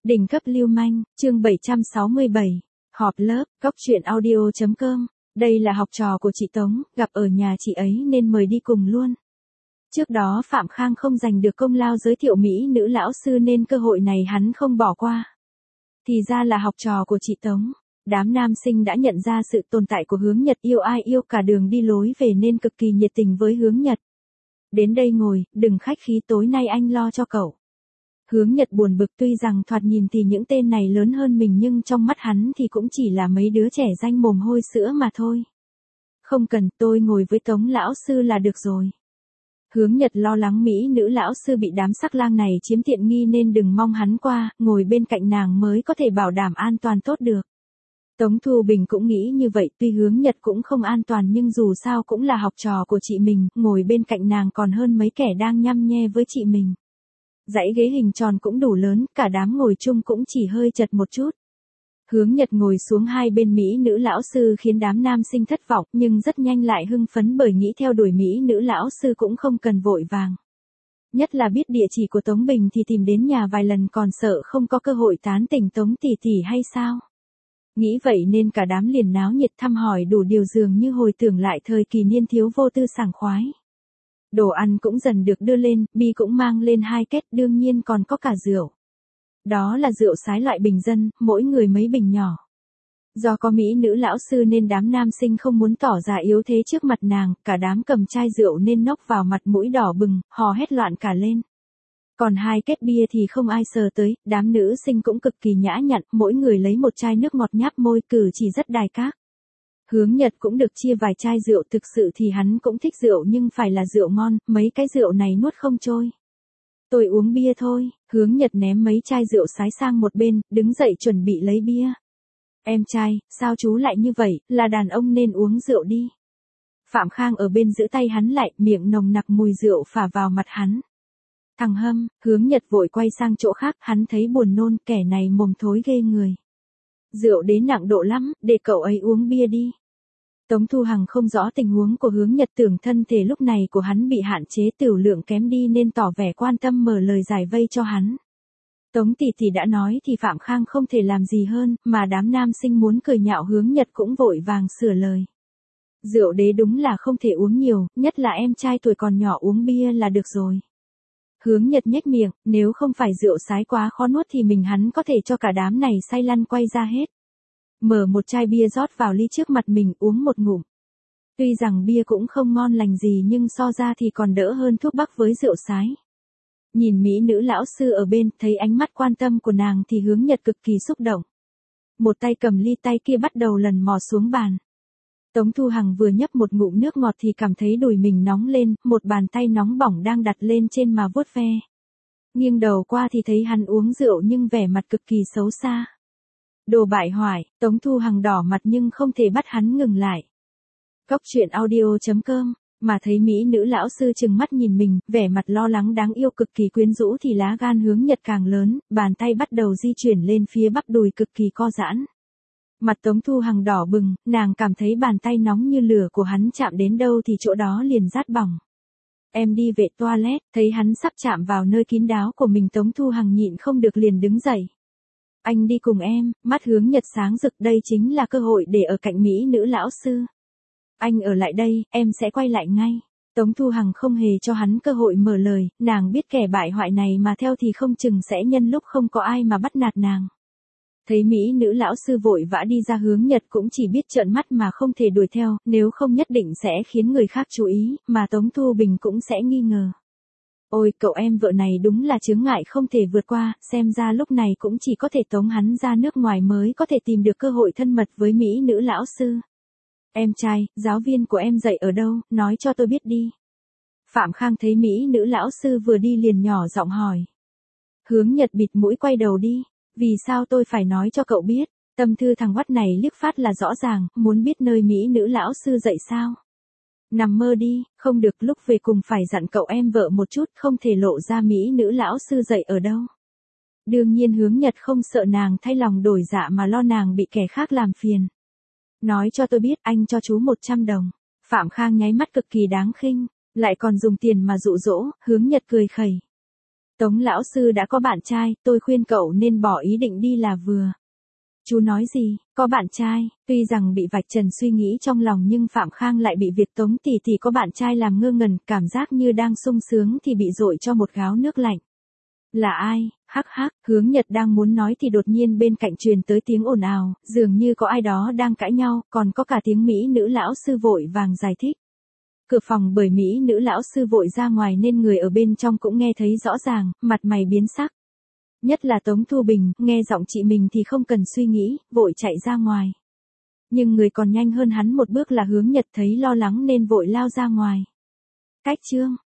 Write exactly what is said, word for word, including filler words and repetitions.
Đỉnh cấp lưu manh, chương bảy trăm sáu mươi bảy, họp lớp, cóc truyện audio chấm com. Đây là học trò của chị Tống, gặp ở nhà chị ấy nên mời đi cùng luôn. Trước đó Phạm Khang không giành được công lao giới thiệu Mỹ nữ lão sư nên cơ hội này hắn không bỏ qua. Thì ra là học trò của chị Tống. Đám nam sinh đã nhận ra sự tồn tại của Hướng Nhật, yêu ai yêu cả đường đi lối về nên cực kỳ nhiệt tình với Hướng Nhật. Đến đây ngồi, đừng khách khí, tối nay anh lo cho cậu. Hướng Nhật buồn bực, tuy rằng thoạt nhìn thì những tên này lớn hơn mình nhưng trong mắt hắn thì cũng chỉ là mấy đứa trẻ danh mồm hôi sữa mà thôi. Không cần, tôi ngồi với Tống lão sư là được rồi. Hướng Nhật lo lắng Mỹ nữ lão sư bị đám sắc lang này chiếm tiện nghi nên đừng mong hắn qua, ngồi bên cạnh nàng mới có thể bảo đảm an toàn tốt được. Tống Thu Bình cũng nghĩ như vậy, tuy Hướng Nhật cũng không an toàn nhưng dù sao cũng là học trò của chị mình, ngồi bên cạnh nàng còn hơn mấy kẻ đang nhăm nhe với chị mình. Dãy ghế hình tròn cũng đủ lớn, cả đám ngồi chung cũng chỉ hơi chật một chút. Hướng Nhật ngồi xuống hai bên Mỹ nữ lão sư khiến đám nam sinh thất vọng nhưng rất nhanh lại hưng phấn bởi nghĩ theo đuổi Mỹ nữ lão sư cũng không cần vội vàng. Nhất là biết địa chỉ của Tống Bình thì tìm đến nhà vài lần còn sợ không có cơ hội tán tỉnh Tống tỷ tỷ hay sao. Nghĩ vậy nên cả đám liền náo nhiệt thăm hỏi đủ điều, dường như hồi tưởng lại thời kỳ niên thiếu vô tư sảng khoái. Đồ ăn cũng dần được đưa lên, Bi cũng mang lên hai két, đương nhiên còn có cả rượu. Đó là rượu sái loại bình dân, mỗi người mấy bình nhỏ. Do có Mỹ nữ lão sư nên đám nam sinh không muốn tỏ ra yếu thế trước mặt nàng, cả đám cầm chai rượu nên nốc vào mặt mũi đỏ bừng, hò hét loạn cả lên. Còn hai két bia thì không ai sờ tới, đám nữ sinh cũng cực kỳ nhã nhặn, mỗi người lấy một chai nước ngọt nháp môi, cử chỉ rất đài các. Hướng Nhật cũng được chia vài chai rượu, thực sự thì hắn cũng thích rượu nhưng phải là rượu ngon, mấy cái rượu này nuốt không trôi. Tôi uống bia thôi, Hướng Nhật ném mấy chai rượu sái sang một bên, đứng dậy chuẩn bị lấy bia. Em trai, sao chú lại như vậy, là đàn ông nên uống rượu đi. Phạm Khang ở bên giữ tay hắn lại, miệng nồng nặc mùi rượu phả vào mặt hắn. Thằng hâm, Hướng Nhật vội quay sang chỗ khác, hắn thấy buồn nôn, kẻ này mồm thối ghê người. Rượu đến nặng độ lắm, để cậu ấy uống bia đi. Tống Thu Hằng không rõ tình huống của Hướng Nhật, tưởng thân thể lúc này của hắn bị hạn chế tửu lượng kém đi nên tỏ vẻ quan tâm mở lời giải vây cho hắn. Tống tỷ tỷ đã nói thì Phạm Khang không thể làm gì hơn, mà đám nam sinh muốn cười nhạo Hướng Nhật cũng vội vàng sửa lời. Rượu đế đúng là không thể uống nhiều, nhất là em trai tuổi còn nhỏ uống bia là được rồi. Hướng Nhật nhếch miệng, nếu không phải rượu sái quá khó nuốt thì mình hắn có thể cho cả đám này say lăn quay ra hết. Mở một chai bia rót vào ly trước mặt mình, uống một ngụm. Tuy rằng bia cũng không ngon lành gì nhưng so ra thì còn đỡ hơn thuốc bắc với rượu sái. Nhìn Mỹ nữ lão sư ở bên, thấy ánh mắt quan tâm của nàng thì Hướng Nhật cực kỳ xúc động. Một tay cầm ly, tay kia bắt đầu lần mò xuống bàn. Tống Thu Hằng vừa nhấp một ngụm nước ngọt thì cảm thấy đùi mình nóng lên, một bàn tay nóng bỏng đang đặt lên trên mà vuốt ve. Nghiêng đầu qua thì thấy hắn uống rượu nhưng vẻ mặt cực kỳ xấu xa. Đồ bại hoại, Tống Thu Hằng đỏ mặt nhưng không thể bắt hắn ngừng lại. Cóc truyện audio chấm com, mà thấy Mỹ nữ lão sư trừng mắt nhìn mình, vẻ mặt lo lắng đáng yêu cực kỳ quyến rũ thì lá gan Hướng Nhật càng lớn, bàn tay bắt đầu di chuyển lên phía bắp đùi cực kỳ co giãn. Mặt Tống Thu Hằng đỏ bừng, nàng cảm thấy bàn tay nóng như lửa của hắn chạm đến đâu thì chỗ đó liền rát bỏng. Em đi vệ toilet, thấy hắn sắp chạm vào nơi kín đáo của mình, Tống Thu Hằng nhịn không được liền đứng dậy. Anh đi cùng em, mắt Hướng Nhật sáng rực, đây chính là cơ hội để ở cạnh Mỹ nữ lão sư. Anh ở lại đây, em sẽ quay lại ngay. Tống Thu Hằng không hề cho hắn cơ hội mở lời, nàng biết kẻ bại hoại này mà theo thì không chừng sẽ nhân lúc không có ai mà bắt nạt nàng. Thấy Mỹ nữ lão sư vội vã đi ra, Hướng Nhật cũng chỉ biết trợn mắt mà không thể đuổi theo, nếu không nhất định sẽ khiến người khác chú ý, mà Tống Thu Bình cũng sẽ nghi ngờ. Ôi, cậu em vợ này đúng là chướng ngại không thể vượt qua, xem ra lúc này cũng chỉ có thể tống hắn ra nước ngoài mới có thể tìm được cơ hội thân mật với Mỹ nữ lão sư. Em trai, giáo viên của em dạy ở đâu, nói cho tôi biết đi. Phạm Khang thấy Mỹ nữ lão sư vừa đi liền nhỏ giọng hỏi. Hướng Nhật bịt mũi quay đầu đi. Vì sao tôi phải nói cho cậu biết? Tâm thư thằng oắt này liếc phát là rõ ràng, muốn biết nơi Mỹ nữ lão sư dạy sao? Nằm mơ đi, không được, lúc về cùng phải dặn cậu em vợ một chút, không thể lộ ra Mỹ nữ lão sư dạy ở đâu. Đương nhiên Hướng Nhật không sợ nàng thay lòng đổi dạ mà lo nàng bị kẻ khác làm phiền. Nói cho tôi biết, anh cho chú một trăm đồng. Phạm Khang nháy mắt cực kỳ đáng khinh, lại còn dùng tiền mà dụ dỗ, Hướng Nhật cười khẩy. Tống lão sư đã có bạn trai, tôi khuyên cậu nên bỏ ý định đi là vừa. Chú nói gì, có bạn trai, tuy rằng bị vạch trần suy nghĩ trong lòng nhưng Phạm Khang lại bị việc Tống tỷ tỷ có bạn trai làm ngơ ngẩn, cảm giác như đang sung sướng thì bị dội cho một gáo nước lạnh. Là ai, hắc hắc, Hướng Nhật đang muốn nói thì đột nhiên bên cạnh truyền tới tiếng ồn ào, dường như có ai đó đang cãi nhau, còn có cả tiếng mỹ nữ lão sư vội vàng giải thích. Cửa phòng bởi mỹ nữ lão sư vội ra ngoài nên người ở bên trong cũng nghe thấy rõ ràng, mặt mày biến sắc. Nhất là Tống Thu Bình, nghe giọng chị mình thì không cần suy nghĩ, vội chạy ra ngoài. Nhưng người còn nhanh hơn hắn một bước là Hướng Nhật thấy lo lắng nên vội lao ra ngoài. Cách chương